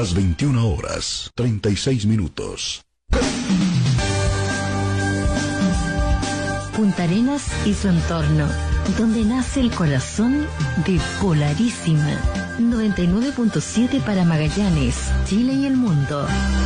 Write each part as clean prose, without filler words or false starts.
Las 21:36. Punta Arenas y su entorno, donde nace el corazón de Polarísima. 99.7 para Magallanes, Chile y el mundo.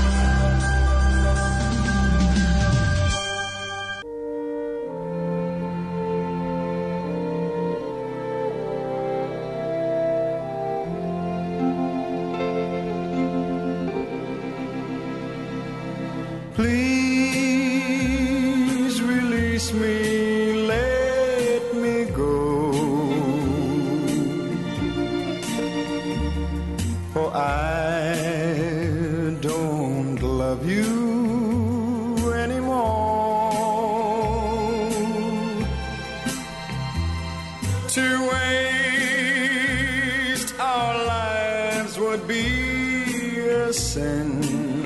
Please release me, let me go, for I don't love you anymore. To waste our lives would be a sin.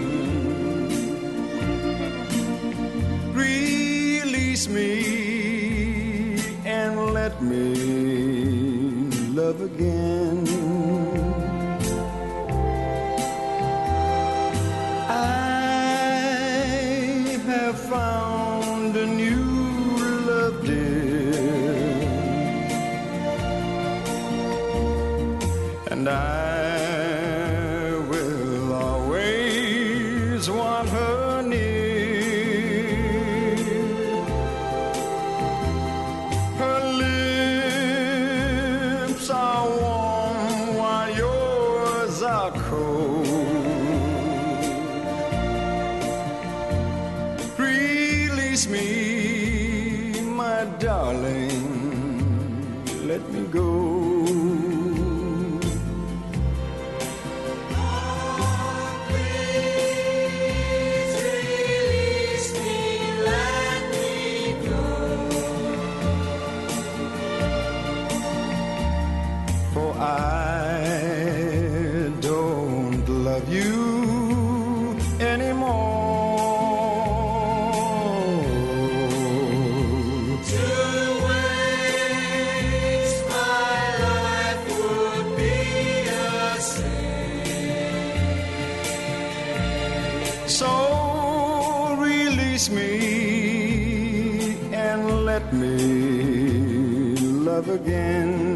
Me and let me love again. I have found a new love, dear, and I will always want her near. Me, my darling, let me go. Oh, please release me, let me go. For I don't love you anymore. Me and let me love again.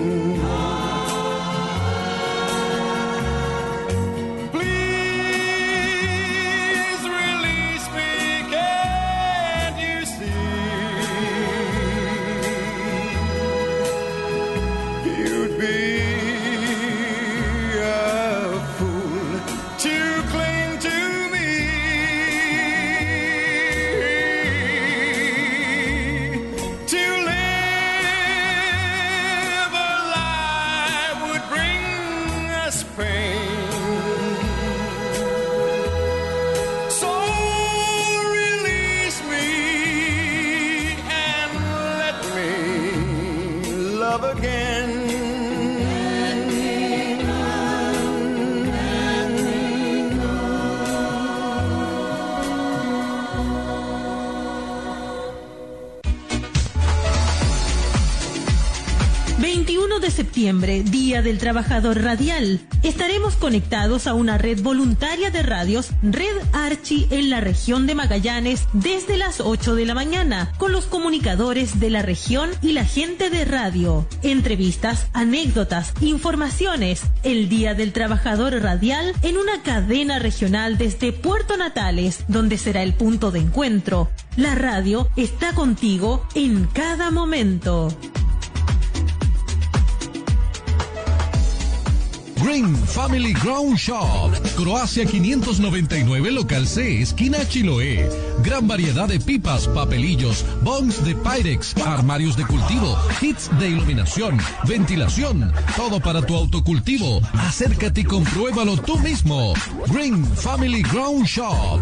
Please release me, can't you see? You'd be a fool to cling to me. De septiembre, Día del Trabajador Radial. Estaremos conectados a una red voluntaria de radios, Red Archi, en la región de Magallanes desde las 8 de la mañana, con los comunicadores de la región y la gente de radio. Entrevistas, anécdotas, informaciones. El Día del Trabajador Radial en una cadena regional desde Puerto Natales, donde será el punto de encuentro. La radio está contigo en cada momento. Green Family Grown Shop, Croacia 599, local C, esquina Chiloé. Gran variedad de pipas, papelillos, bongs de Pyrex, armarios de cultivo, kits de iluminación, ventilación, todo para tu autocultivo. Acércate y compruébalo tú mismo. Green Family Grown Shop.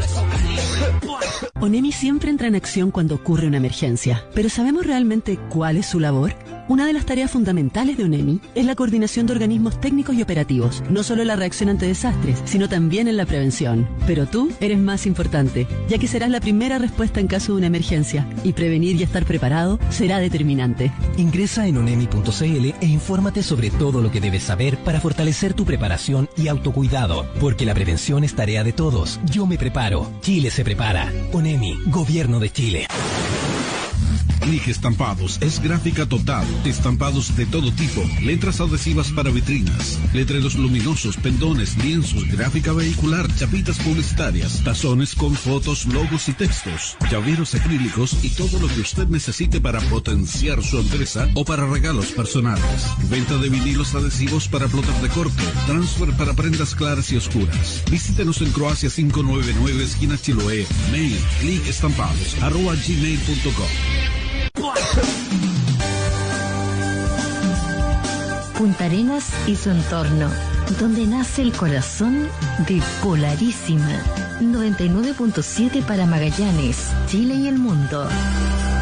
ONEMI siempre entra en acción cuando ocurre una emergencia, pero ¿sabemos realmente cuál es su labor? Una de las tareas fundamentales de UNEMI es la coordinación de organismos técnicos y operativos, no solo en la reacción ante desastres, sino también en la prevención. Pero tú eres más importante, ya que serás la primera respuesta en caso de una emergencia, y prevenir y estar preparado será determinante. Ingresa en unemi.cl e infórmate sobre todo lo que debes saber para fortalecer tu preparación y autocuidado, porque la prevención es tarea de todos. Yo me preparo, Chile se prepara. UNEMI, Gobierno de Chile. Click Estampados es gráfica total, estampados de todo tipo, letras adhesivas para vitrinas, letreros luminosos, pendones, lienzos, gráfica vehicular, chapitas publicitarias, tazones con fotos, logos y textos, llaveros acrílicos y todo lo que usted necesite para potenciar su empresa o para regalos personales. Venta de vinilos adhesivos para plotter de corte, transfer para prendas claras y oscuras. Visítenos en Croacia 599 esquina Chiloé, mail clickestampados@gmail.com. Punta Arenas y su entorno, donde nace el corazón de Polarísima. 99.7 para Magallanes, Chile y el mundo.